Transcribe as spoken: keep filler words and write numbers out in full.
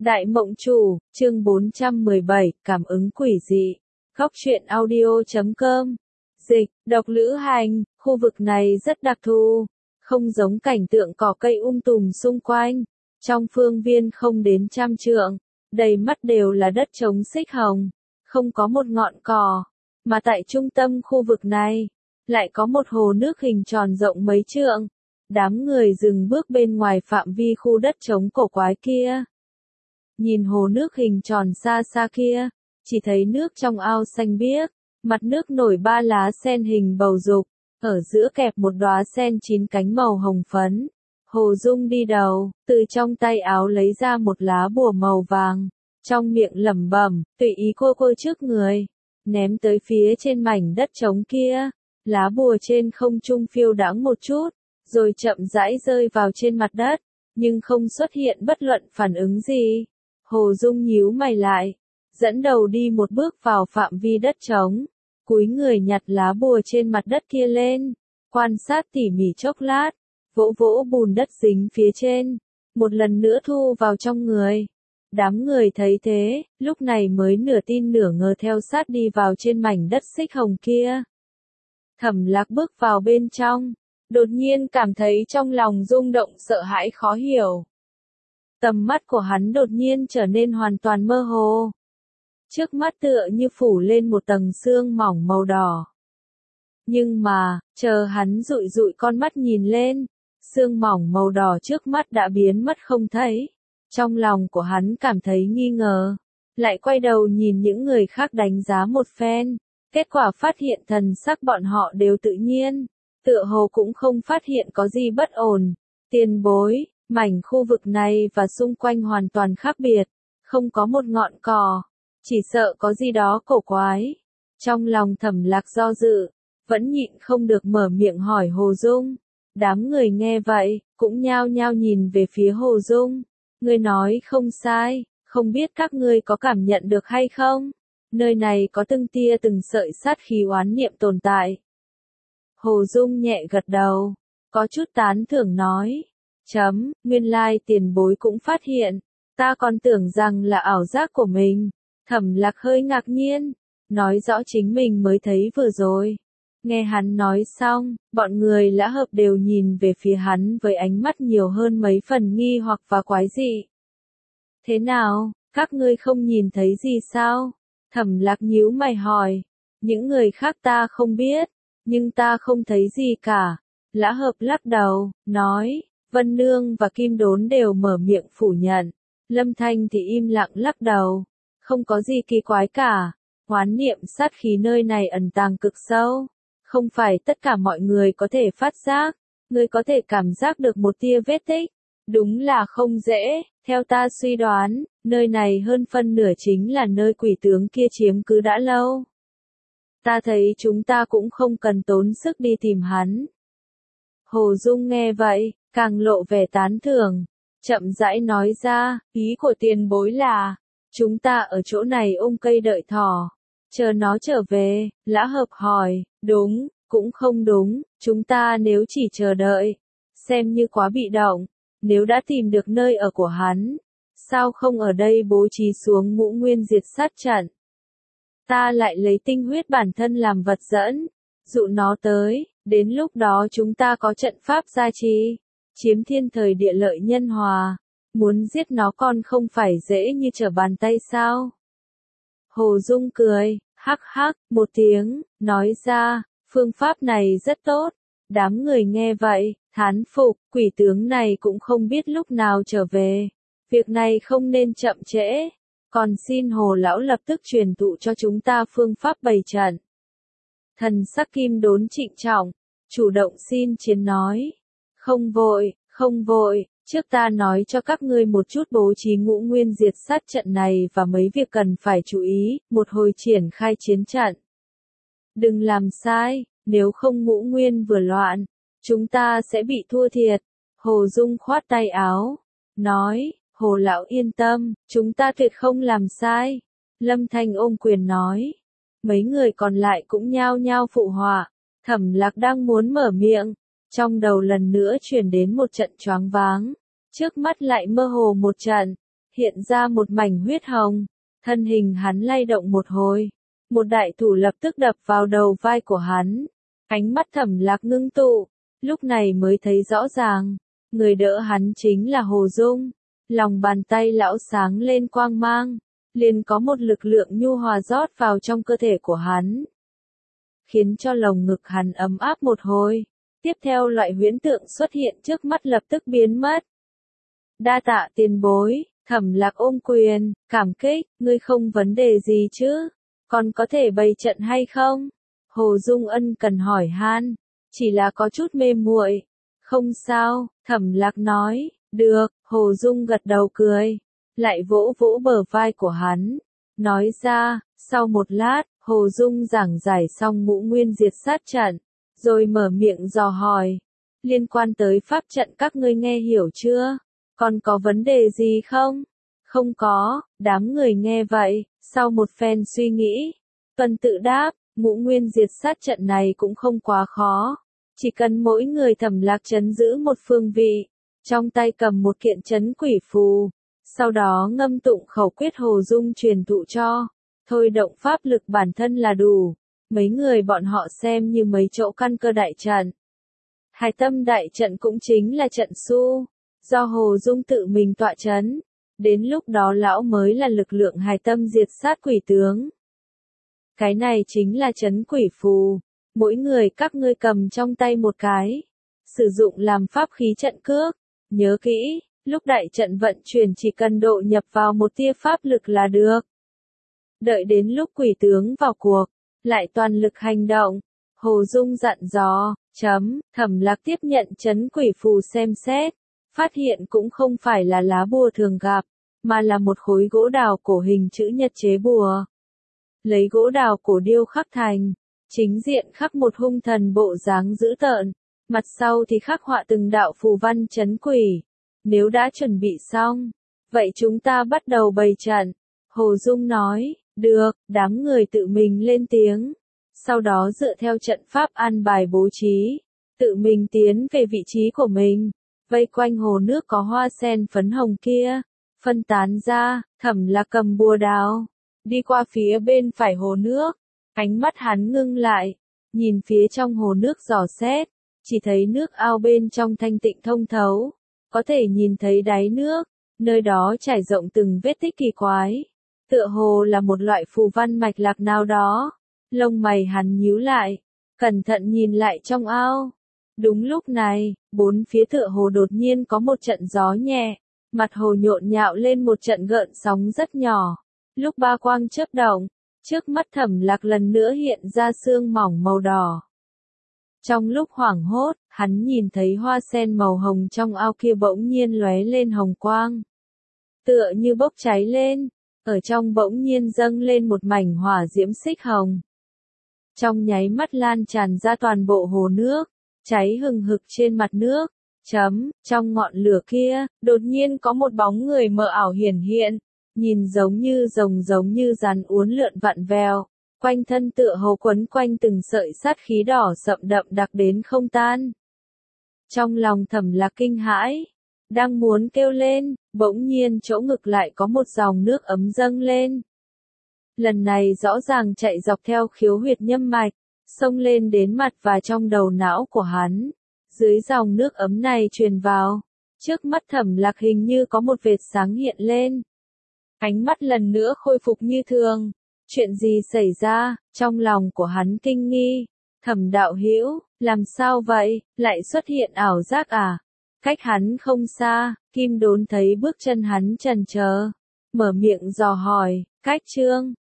Đại Mộng Chủ, chương bốn trăm mười bảy, cảm ứng quỷ dị. Góc truyện audio chấm com. Dịch, độc lữ hành, khu vực này rất đặc thù, không giống cảnh tượng cỏ cây um tùm xung quanh. Trong phương viên không đến trăm trượng, đầy mắt đều là đất trống xích hồng, không có một ngọn cỏ. Mà tại trung tâm khu vực này, lại có một hồ nước hình tròn rộng mấy trượng. Đám người dừng bước bên ngoài phạm vi khu đất trống cổ quái kia. Nhìn hồ nước hình tròn xa xa kia, chỉ thấy nước trong ao xanh biếc, mặt nước nổi ba lá sen hình bầu dục, ở giữa kẹp một đóa sen chín cánh màu hồng phấn. Hồ Dung đi đầu, từ trong tay áo lấy ra một lá bùa màu vàng, trong miệng lẩm bẩm, tùy ý cô cô trước người, ném tới phía trên mảnh đất trống kia. Lá bùa trên không trung phiêu đãng một chút, rồi chậm rãi rơi vào trên mặt đất, nhưng không xuất hiện bất luận phản ứng gì. Hồ Dung nhíu mày lại, dẫn đầu đi một bước vào phạm vi đất trống, cúi người nhặt lá bùa trên mặt đất kia lên, quan sát tỉ mỉ chốc lát, vỗ vỗ bùn đất dính phía trên, một lần nữa thu vào trong người. Đám người thấy thế, lúc này mới nửa tin nửa ngờ theo sát đi vào trên mảnh đất xích hồng kia. Thẩm Lạc bước vào bên trong, đột nhiên cảm thấy trong lòng rung động sợ hãi khó hiểu. Tầm mắt của hắn đột nhiên trở nên hoàn toàn mơ hồ. Trước mắt tựa như phủ lên một tầng sương mỏng màu đỏ. Nhưng mà, chờ hắn dụi dụi con mắt nhìn lên, sương mỏng màu đỏ trước mắt đã biến mất không thấy. Trong lòng của hắn cảm thấy nghi ngờ, lại quay đầu nhìn những người khác đánh giá một phen. Kết quả phát hiện thần sắc bọn họ đều tự nhiên, tựa hồ cũng không phát hiện có gì bất ổn. Tiền bối, mảnh khu vực này và xung quanh hoàn toàn khác biệt, không có một ngọn cỏ, chỉ sợ có gì đó cổ quái. Trong lòng Thẩm Lạc do dự, vẫn nhịn không được mở miệng hỏi Hồ Dung. Đám người nghe vậy, cũng nhao nhao nhìn về phía Hồ Dung. Ngươi nói không sai, không biết các ngươi có cảm nhận được hay không? Nơi này có từng tia từng sợi sát khí oán niệm tồn tại. Hồ Dung nhẹ gật đầu, có chút tán thưởng nói. Chấm, nguyên lai tiền bối cũng phát hiện, ta còn tưởng rằng là ảo giác của mình. Thẩm Lạc hơi ngạc nhiên, nói rõ chính mình mới thấy vừa rồi. Nghe hắn nói xong, bọn người Lã Hợp đều nhìn về phía hắn với ánh mắt nhiều hơn mấy phần nghi hoặc và quái dị. Thế nào, các ngươi không nhìn thấy gì sao? Thẩm Lạc nhíu mày hỏi. Những người khác ta không biết, nhưng ta không thấy gì cả. Lã Hợp lắc đầu, nói. Vân Nương và Kim Đốn đều mở miệng phủ nhận. Lâm Thanh thì im lặng lắc đầu. Không có gì kỳ quái cả. Oán niệm sát khí nơi này ẩn tàng cực sâu. Không phải tất cả mọi người có thể phát giác. Người có thể cảm giác được một tia vết tích. Đúng là không dễ. Theo ta suy đoán, nơi này hơn phân nửa chính là nơi quỷ tướng kia chiếm cứ đã lâu. Ta thấy chúng ta cũng không cần tốn sức đi tìm hắn. Hồ Dung nghe vậy, càng lộ vẻ tán thưởng, chậm rãi nói ra, ý của tiền bối là, chúng ta ở chỗ này ôm cây đợi thỏ, chờ nó trở về. Lã Hợp hỏi, đúng, cũng không đúng, chúng ta nếu chỉ chờ đợi, xem như quá bị động, nếu đã tìm được nơi ở của hắn, sao không ở đây bố trí xuống ngũ nguyên diệt sát trận. Ta lại lấy tinh huyết bản thân làm vật dẫn, dụ nó tới, đến lúc đó chúng ta có trận pháp gia trì, chiếm thiên thời địa lợi nhân hòa, muốn giết nó còn không phải dễ như trở bàn tay sao? Hồ Dung cười, hắc hắc, một tiếng, nói ra, phương pháp này rất tốt. Đám người nghe vậy, thán phục, quỷ tướng này cũng không biết lúc nào trở về. Việc này không nên chậm trễ, còn xin Hồ Lão lập tức truyền thụ cho chúng ta phương pháp bày trận. Thần sắc Kim Đốn trịnh trọng, chủ động xin chiến nói. Không vội, không vội, trước ta nói cho các ngươi một chút bố trí ngũ nguyên diệt sát trận này và mấy việc cần phải chú ý, một hồi triển khai chiến trận. Đừng làm sai, nếu không ngũ nguyên vừa loạn, chúng ta sẽ bị thua thiệt. Hồ Dung khoát tay áo, nói, Hồ Lão yên tâm, chúng ta tuyệt không làm sai. Lâm Thanh ôm quyền nói. Mấy người còn lại cũng nhao nhao phụ họa. Thẩm Lạc đang muốn mở miệng, trong đầu lần nữa truyền đến một trận choáng váng, trước mắt lại mơ hồ một trận, hiện ra một mảnh huyết hồng, thân hình hắn lay động một hồi, một đại thủ lập tức đập vào đầu vai của hắn, ánh mắt Thẩm Lạc ngưng tụ, lúc này mới thấy rõ ràng, người đỡ hắn chính là Hồ Dung, lòng bàn tay lão sáng lên quang mang, liền có một lực lượng nhu hòa rót vào trong cơ thể của hắn, khiến cho lồng ngực hắn ấm áp một hồi. Tiếp theo loại huyễn tượng xuất hiện trước mắt lập tức biến mất. Đa tạ tiền bối, Thẩm Lạc ôm quyền, cảm kích, ngươi không vấn đề gì chứ, còn có thể bày trận hay không? Hồ Dung ân cần hỏi han, chỉ là có chút mê muội. Không sao, Thẩm Lạc nói, được, Hồ Dung gật đầu cười, lại vỗ vỗ bờ vai của hắn, nói ra, sau một lát, Hồ Dung giảng giải xong ngũ nguyên diệt sát trận, rồi mở miệng dò hỏi, liên quan tới pháp trận các ngươi nghe hiểu chưa? Còn có vấn đề gì không? Không có, đám người nghe vậy, sau một phen suy nghĩ, tuần tự đáp, ngũ nguyên diệt sát trận này cũng không quá khó, chỉ cần mỗi người Thẩm Lạc trấn giữ một phương vị, trong tay cầm một kiện trấn quỷ phù, sau đó ngâm tụng khẩu quyết Hồ Dung truyền thụ cho, thôi động pháp lực bản thân là đủ. Mấy người bọn họ xem như mấy chỗ căn cơ đại trận. Hải Tâm đại trận cũng chính là trận su, do Hồ Dung tự mình tọa chấn. Đến lúc đó lão mới là lực lượng Hải Tâm diệt sát quỷ tướng. Cái này chính là trấn quỷ phù. Mỗi người các ngươi cầm trong tay một cái. Sử dụng làm pháp khí trận cước. Nhớ kỹ, lúc đại trận vận chuyển chỉ cần độ nhập vào một tia pháp lực là được. Đợi đến lúc quỷ tướng vào cuộc, lại toàn lực hành động. Hồ Dung dặn dò, chấm, Thẩm Lạc tiếp nhận trấn quỷ phù xem xét, phát hiện cũng không phải là lá bùa thường gặp, mà là một khối gỗ đào cổ hình chữ nhật chế bùa. Lấy gỗ đào cổ điêu khắc thành, chính diện khắc một hung thần bộ dáng dữ tợn, mặt sau thì khắc họa từng đạo phù văn trấn quỷ. Nếu đã chuẩn bị xong, vậy chúng ta bắt đầu bày trận. Hồ Dung nói, được, đám người tự mình lên tiếng. Sau đó dựa theo trận pháp an bài bố trí, tự mình tiến về vị trí của mình, vây quanh hồ nước có hoa sen phấn hồng kia, phân tán ra, Thẩm Lạc cầm bùa đào, đi qua phía bên phải hồ nước, ánh mắt hắn ngưng lại, nhìn phía trong hồ nước dò xét, chỉ thấy nước ao bên trong thanh tịnh thông thấu, có thể nhìn thấy đáy nước, nơi đó trải rộng từng vết tích kỳ quái, tựa hồ là một loại phù văn mạch lạc nào đó. Lông mày hắn nhíu lại, cẩn thận nhìn lại trong ao. Đúng lúc này, bốn phía tựa hồ đột nhiên có một trận gió nhẹ, mặt hồ nhộn nhạo lên một trận gợn sóng rất nhỏ. Lúc ba quang chớp động, trước mắt Thẩm Lạc lần nữa hiện ra sương mỏng màu đỏ. Trong lúc hoảng hốt, hắn nhìn thấy hoa sen màu hồng trong ao kia bỗng nhiên lóe lên hồng quang. Tựa như bốc cháy lên, ở trong bỗng nhiên dâng lên một mảnh hỏa diễm xích hồng. Trong nháy mắt lan tràn ra toàn bộ hồ nước, cháy hừng hực trên mặt nước. Chấm, trong ngọn lửa kia, đột nhiên có một bóng người mờ ảo hiển hiện, nhìn giống như rồng giống như rắn uốn lượn vặn vẹo, quanh thân tựa hồ quấn quanh từng sợi sát khí đỏ sậm đậm đặc đến không tan. Trong lòng Thẩm Lạc kinh hãi, đang muốn kêu lên, bỗng nhiên chỗ ngực lại có một dòng nước ấm dâng lên. Lần này rõ ràng chạy dọc theo khiếu huyệt nhâm mạch, xông lên đến mặt và trong đầu não của hắn. Dưới dòng nước ấm này truyền vào, trước mắt Thẩm Lạc hình như có một vệt sáng hiện lên. Ánh mắt lần nữa khôi phục như thường. Chuyện gì xảy ra? Trong lòng của hắn kinh nghi. Thẩm đạo hữu, làm sao vậy? Lại xuất hiện ảo giác à? Cách hắn không xa, Kim Đốn thấy bước chân hắn chần chờ, mở miệng dò hỏi, cách Trương,